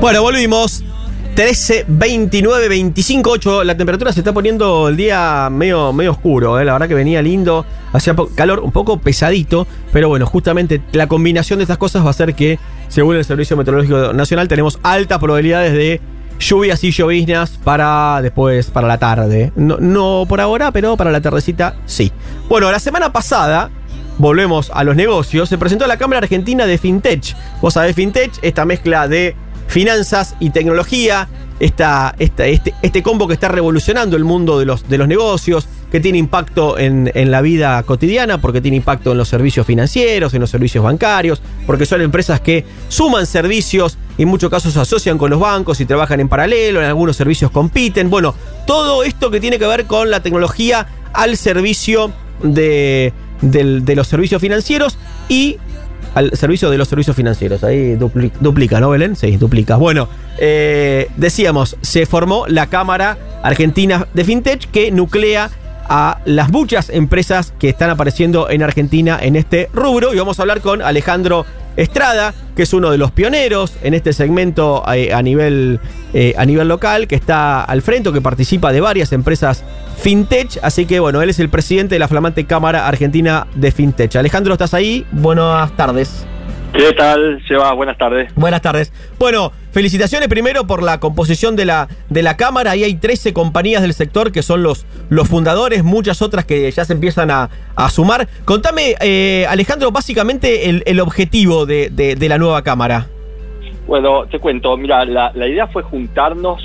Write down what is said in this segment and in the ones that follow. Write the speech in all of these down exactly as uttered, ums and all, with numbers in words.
Bueno, volvimos. trece, veintinueve, veinticinco, ocho. La temperatura se está poniendo el día medio, medio oscuro, ¿eh? La verdad que venía lindo. Hacía calor un poco pesadito. Pero bueno, justamente la combinación de estas cosas va a hacer que, según el Servicio Meteorológico Nacional, tenemos altas probabilidades de lluvias y lloviznas para después, para la tarde. No, no por ahora, pero para la tardecita sí. Bueno, la semana pasada, volvemos a los negocios, se presentó la Cámara Argentina de Fintech. Vos sabés, Fintech, esta mezcla de finanzas y tecnología, esta, esta, este, este combo que está revolucionando el mundo de los, de los negocios, que tiene impacto en, en la vida cotidiana, porque tiene impacto en los servicios financieros, en los servicios bancarios, porque son empresas que suman servicios y en muchos casos se asocian con los bancos y trabajan en paralelo, en algunos servicios compiten. Bueno, todo esto que tiene que ver con la tecnología al servicio de, de, de los servicios financieros y al servicio de los servicios financieros. Ahí dupli, duplica, ¿no, Belén? Sí, duplica. Bueno, eh, decíamos, se formó la Cámara Argentina de Fintech, que nuclea a las muchas empresas que están apareciendo en Argentina en este rubro. Y vamos a hablar con Alejandro Estrada, que es uno de los pioneros en este segmento eh, a, nivel, eh, a nivel local, que está al frente, que participa de varias empresas Fintech. Así que bueno, él es el presidente de la flamante Cámara Argentina de Fintech. Alejandro, ¿estás ahí? Buenas tardes. ¿Qué tal, Seba? Buenas tardes. Buenas tardes. Bueno, felicitaciones primero por la composición de la, de la Cámara. Ahí hay trece compañías del sector que son los, los fundadores, muchas otras que ya se empiezan a, a sumar. Contame, eh, Alejandro, básicamente el, el objetivo de, de, de la nueva Cámara. Bueno, te cuento, mira, la, la idea fue juntarnos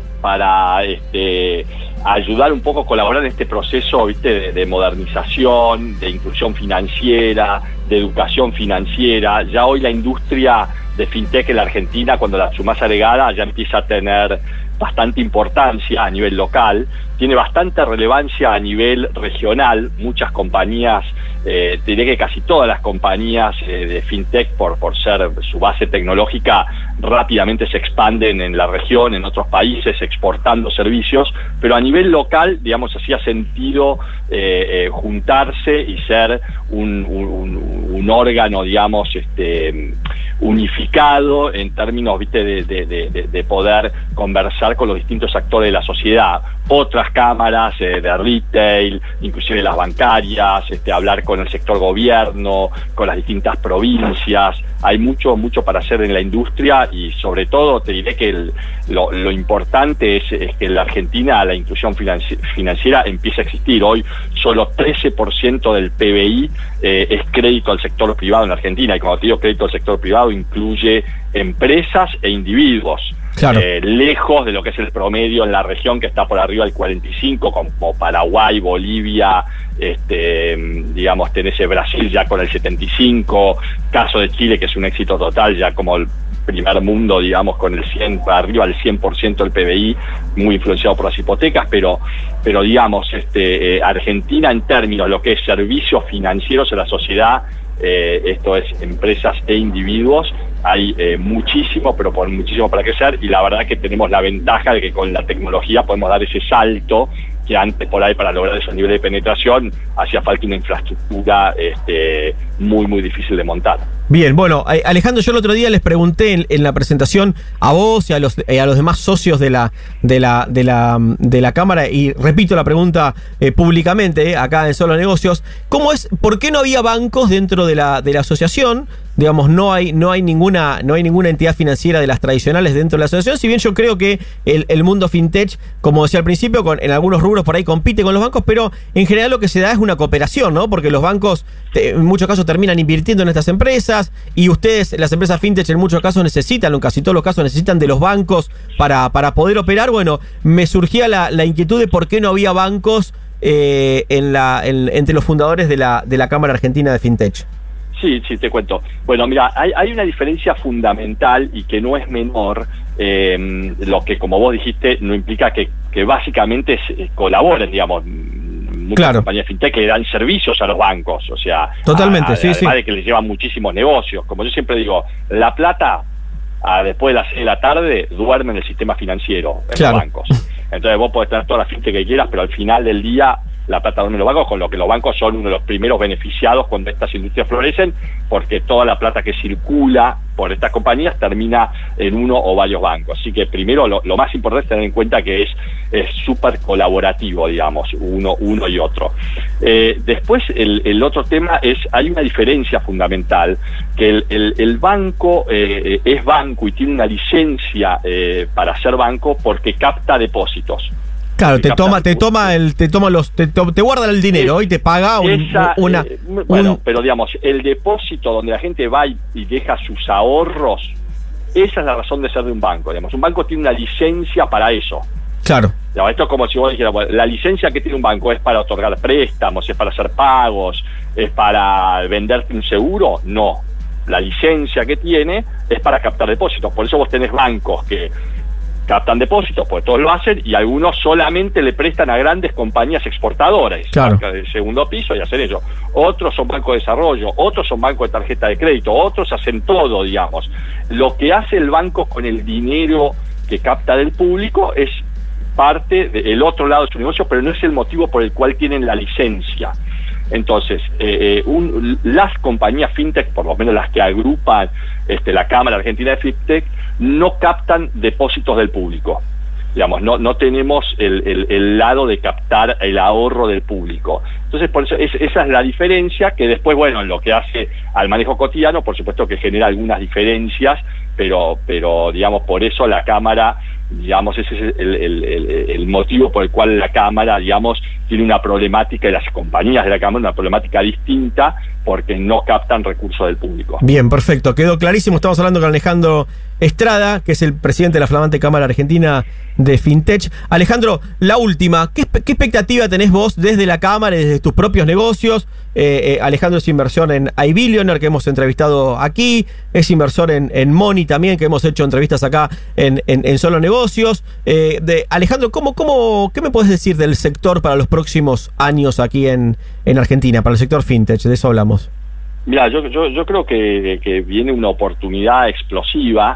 para este, ayudar un poco, colaborar en este proceso, ¿viste? De, de modernización, de inclusión financiera, de educación financiera. Ya hoy la industria de fintech en la Argentina, cuando la sumás agregada, ya empieza a tener bastante importancia a nivel local, tiene bastante relevancia a nivel regional. Muchas compañías, eh, diré que casi todas las compañías eh, de fintech, por, por ser su base tecnológica, rápidamente se expanden en la región, en otros países, exportando servicios, pero a nivel local, digamos, hacía sentido eh, eh, juntarse y ser un, un, un órgano, digamos, este unificado en términos, viste, de, de, de, de poder conversar con los distintos actores de la sociedad, otras cámaras eh, de retail, inclusive las bancarias, este, hablar con el sector gobierno, con las distintas provincias. Hay mucho, mucho para hacer en la industria y sobre todo te diré que el, lo, lo importante es, es que en la Argentina la inclusión financi- financiera empieza a existir. Hoy solo trece por ciento del P B I eh, es crédito al sector privado en la Argentina, y cuando te digo crédito al sector privado incluye empresas e individuos. Claro. Eh, lejos de lo que es el promedio en la región, que está por arriba del cuarenta y cinco, como Paraguay, Bolivia, este, digamos, tenés Brasil ya con el setenta y cinco, caso de Chile, que es un éxito total, ya como el primer mundo, digamos, con el cien, arriba del cien por ciento del P B I, muy influenciado por las hipotecas, pero, pero digamos, este, eh, Argentina en términos de lo que es servicios financieros a la sociedad, eh, esto es empresas e individuos, hay eh, muchísimo, pero por muchísimo para crecer, y la verdad que tenemos la ventaja de que con la tecnología podemos dar ese salto que antes por ahí, para lograr esos niveles de penetración, hacía falta una infraestructura este, muy, muy difícil de montar. Bien, bueno, Alejandro, yo el otro día les pregunté en, en la presentación a vos y a los, eh, a los demás socios de la, de la, de la, de la Cámara, y repito la pregunta eh, públicamente, eh, acá en Solo Negocios, ¿cómo es, por qué no había bancos dentro de la, de la asociación? Digamos, no hay, no hay ninguna, no hay ninguna entidad financiera de las tradicionales dentro de la asociación, si bien yo creo que el, el mundo fintech, como decía al principio, con, en algunos rubros por ahí compite con los bancos, pero en general lo que se da es una cooperación, ¿no? Porque los bancos te, en muchos casos terminan invirtiendo en estas empresas, y ustedes, las empresas fintech, en muchos casos necesitan, en casi todos los casos necesitan de los bancos para, para poder operar. Bueno, me surgía la, la inquietud de por qué no había bancos eh, en la, en, entre los fundadores de la, de la Cámara Argentina de Fintech. Sí, sí, te cuento. Bueno, mira, hay, hay una diferencia fundamental y que no es menor, eh, lo que, como vos dijiste, no implica que, que básicamente se, colaboren, digamos, muchas claro. compañías fintech que dan servicios a los bancos, o sea, totalmente, a, sí, además sí. de que les llevan muchísimos negocios. Como yo siempre digo, la plata, a, después de las seis de la tarde, duerme en el sistema financiero, en claro. los bancos. Entonces vos podés tener toda la fintech que quieras, pero al final del día la plata duerme en los bancos, con lo que los bancos son uno de los primeros beneficiados cuando estas industrias florecen, porque toda la plata que circula por estas compañías termina en uno o varios bancos. Así que primero lo, lo más importante es tener en cuenta que es es súper colaborativo, digamos, uno, uno y otro. Eh, después el, el otro tema es, hay una diferencia fundamental, que el, el, el banco eh, es banco y tiene una licencia eh, para ser banco porque capta depósitos. Claro, te toma, te toma el, te toma los, te, te guarda el dinero es, y te paga un, esa, una. Eh, bueno, un... pero digamos, el depósito donde la gente va y, y deja sus ahorros, esa es la razón de ser de un banco. Digamos, un banco tiene una licencia para eso. Claro. Digamos, esto es como si vos dijeras, bueno, la licencia que tiene un banco es para otorgar préstamos, es para hacer pagos, es para venderte un seguro. No, la licencia que tiene es para captar depósitos. Por eso vos tenés bancos que captan depósitos, porque todos lo hacen, y algunos solamente le prestan a grandes compañías exportadoras, claro, de segundo piso, y hacen ello. Otros son bancos de desarrollo, otros son bancos de tarjeta de crédito, otros hacen todo, digamos. Lo que hace el banco con el dinero que capta del público es parte del otro lado de su negocio, pero no es el motivo por el cual tienen la licencia. Entonces, eh, un, las compañías fintech, por lo menos las que agrupan este, la Cámara Argentina de Fintech, no captan depósitos del público. Digamos, no, no tenemos el, el, el lado de captar el ahorro del público. Entonces, por eso es, esa es la diferencia, que después, bueno, en lo que hace al manejo cotidiano, por supuesto que genera algunas diferencias, pero, pero digamos, por eso la Cámara, digamos, ese es el, el, el, el motivo por el cual la Cámara, digamos, tiene una problemática, y las compañías de la Cámara una problemática distinta, porque no captan recursos del público. Bien, perfecto, quedó clarísimo. Estamos hablando con Alejandro Estrada, que es el presidente de la flamante Cámara Argentina de Fintech. Alejandro, la última, ¿qué, qué expectativa tenés vos desde la Cámara y desde tus propios negocios? Eh, eh, Alejandro es inversor en iBillionaire, que hemos entrevistado aquí, es inversor en, en Money también, que hemos hecho entrevistas acá en, en, en Solo Negocios. Eh, de, Alejandro, ¿cómo, cómo, ¿qué me podés decir del sector para los próximos años aquí en, en Argentina, para el sector Fintech? De eso hablamos. Mira, yo, yo, yo creo que, que viene una oportunidad explosiva,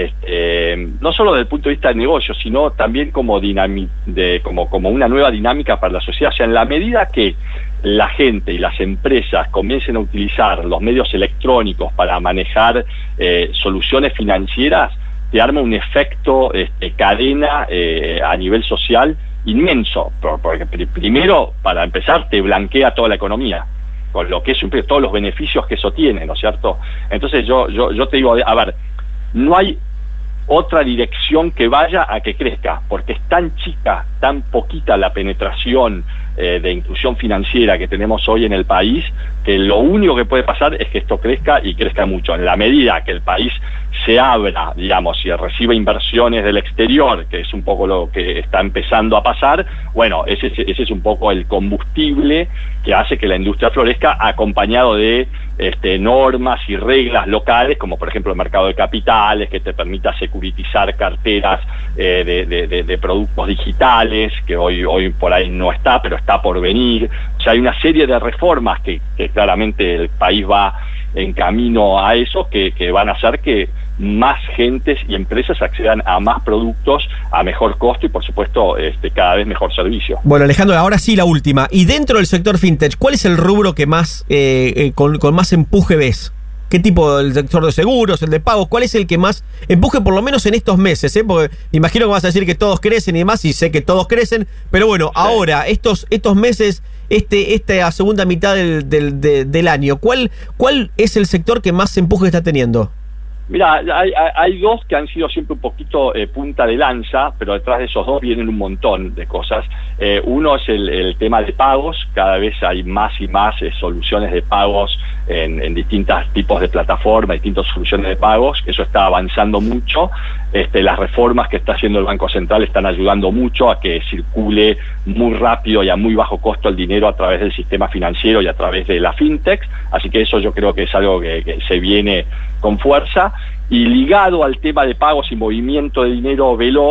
este, no solo desde el punto de vista del negocio, sino también como, dinami de, como, como una nueva dinámica para la sociedad. O sea, en la medida que la gente y las empresas comiencen a utilizar los medios electrónicos para manejar eh, soluciones financieras, te arma un efecto este, cadena eh, a nivel social inmenso, porque primero, para empezar, te blanquea toda la economía, con lo que es un, todos los beneficios que eso tiene, ¿no es cierto? Entonces yo, yo, yo te digo, a ver, no hay otra dirección que vaya a que crezca, porque es tan chica, tan poquita la penetración eh, de inclusión financiera que tenemos hoy en el país, que lo único que puede pasar es que esto crezca, y crezca mucho. En la medida que el país se abra, digamos, y reciba inversiones del exterior, que es un poco lo que está empezando a pasar, bueno, ese, ese es un poco el combustible que hace que la industria florezca, acompañado de este, normas y reglas locales, como por ejemplo el mercado de capitales, que te permita securitizar carteras eh, de, de, de, de productos digitales, que hoy, hoy por ahí no está, pero está por venir. O sea, hay una serie de reformas que, que claramente el país va en camino a eso, que, que van a hacer que más gentes y empresas accedan a más productos a mejor costo y, por supuesto, este, cada vez mejor servicio. Bueno, Alejandro, ahora sí la última. Y dentro del sector fintech, ¿cuál es el rubro que más eh, eh, con, con más empuje ves? ¿Qué tipo? ¿El sector de seguros, el de pagos? ¿Cuál es el que más empuje, por lo menos en estos meses? ¿eh? Porque imagino que vas a decir que todos crecen y demás, y sé que todos crecen, pero bueno, sí. Ahora, estos, estos meses, este, esta segunda mitad del, del, de, del año, ¿cuál, ¿cuál es el sector que más empuje está teniendo? Mira, hay, hay, hay dos que han sido siempre un poquito eh, punta de lanza, pero detrás de esos dos vienen un montón de cosas. Eh, uno es el, el tema de pagos. Cada vez hay más y más eh, soluciones de pagos en, en distintos tipos de plataformas, distintas soluciones de pagos. Eso está avanzando mucho. Este, las reformas que está haciendo el Banco Central están ayudando mucho a que circule muy rápido y a muy bajo costo el dinero a través del sistema financiero y a través de la fintech. Así que eso yo creo que es algo que, que se viene con fuerza. Y ligado al tema de pagos y movimiento de dinero veloz,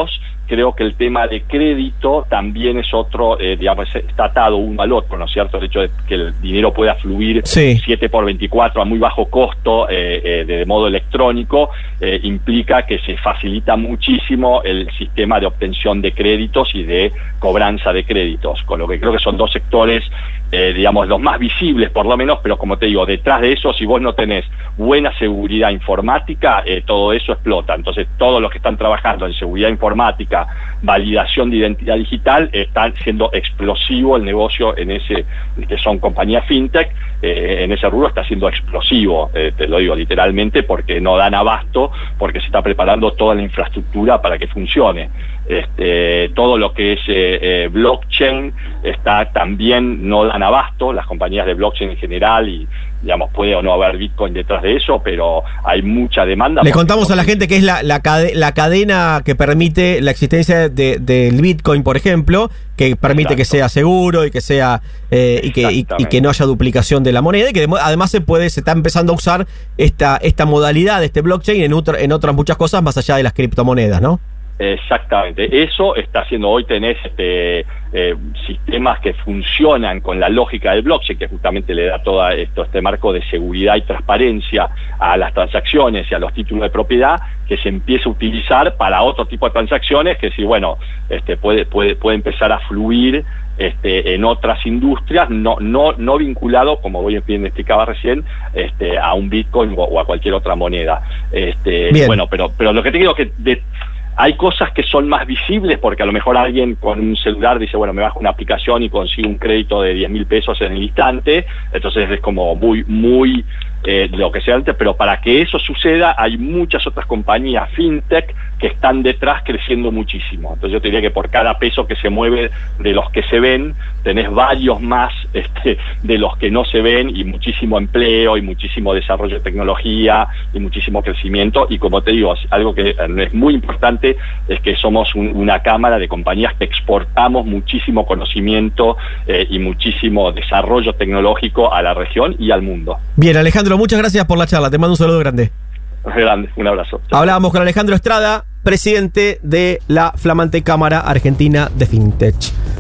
creo que el tema de crédito también es otro, eh, digamos, está atado uno al otro, ¿no es cierto? El hecho de que el dinero pueda fluir sí. siete por veinticuatro a muy bajo costo, eh, eh, de modo electrónico, eh, implica que se facilita muchísimo el sistema de obtención de créditos y de cobranza de créditos, con lo que creo que son dos sectores, eh, digamos, los más visibles por lo menos, pero como te digo, detrás de eso, si vos no tenés buena seguridad informática, eh, todo eso explota. Entonces, todos los que están trabajando en seguridad informática, validación de identidad digital, están siendo explosivo el negocio en ese, que son compañías fintech, eh, en ese rubro está siendo explosivo, eh, te lo digo literalmente, porque no dan abasto, porque se está preparando toda la infraestructura para que funcione. Este, todo lo que es eh, eh, blockchain está también, no dan abasto, las compañías de blockchain en general, y digamos, puede o no haber Bitcoin detrás de eso, pero hay mucha demanda. Le contamos a la gente que es la, la, cade la cadena que permite la existencia de, del Bitcoin, por ejemplo, que permite Exacto. que sea seguro y que sea eh, y, que, y, y que no haya duplicación de la moneda, y que además se puede se está empezando a usar esta, esta modalidad de este blockchain en, otro, en otras muchas cosas más allá de las criptomonedas, ¿no? Exactamente, eso está haciendo, hoy tenés este, eh, sistemas que funcionan con la lógica del blockchain, que justamente le da todo esto, este marco de seguridad y transparencia a las transacciones y a los títulos de propiedad, que se empieza a utilizar para otro tipo de transacciones, que sí, bueno, este, puede, puede, puede empezar a fluir Este, en otras industrias, no no no vinculado, como bien explicaba recién, este, a un Bitcoin o, o a cualquier otra moneda. Este, bueno, pero pero lo que te digo es que de, hay cosas que son más visibles, porque a lo mejor alguien con un celular dice, bueno, me bajo una aplicación y consigo un crédito de diez mil pesos en el instante, entonces es como muy, muy eh, lo que sea antes, pero para que eso suceda hay muchas otras compañías fintech que están detrás creciendo muchísimo. Entonces yo te diría que por cada peso que se mueve de los que se ven, tenés varios más este, de los que no se ven, y muchísimo empleo y muchísimo desarrollo de tecnología y muchísimo crecimiento. Y como te digo, algo que es muy importante es que somos un, una cámara de compañías que exportamos muchísimo conocimiento eh, y muchísimo desarrollo tecnológico a la región y al mundo. Bien, Alejandro, muchas gracias por la charla. Te mando un saludo grande. Grande, un abrazo. Hablábamos con Alejandro Estrada, presidente de la flamante Cámara Argentina de Fintech.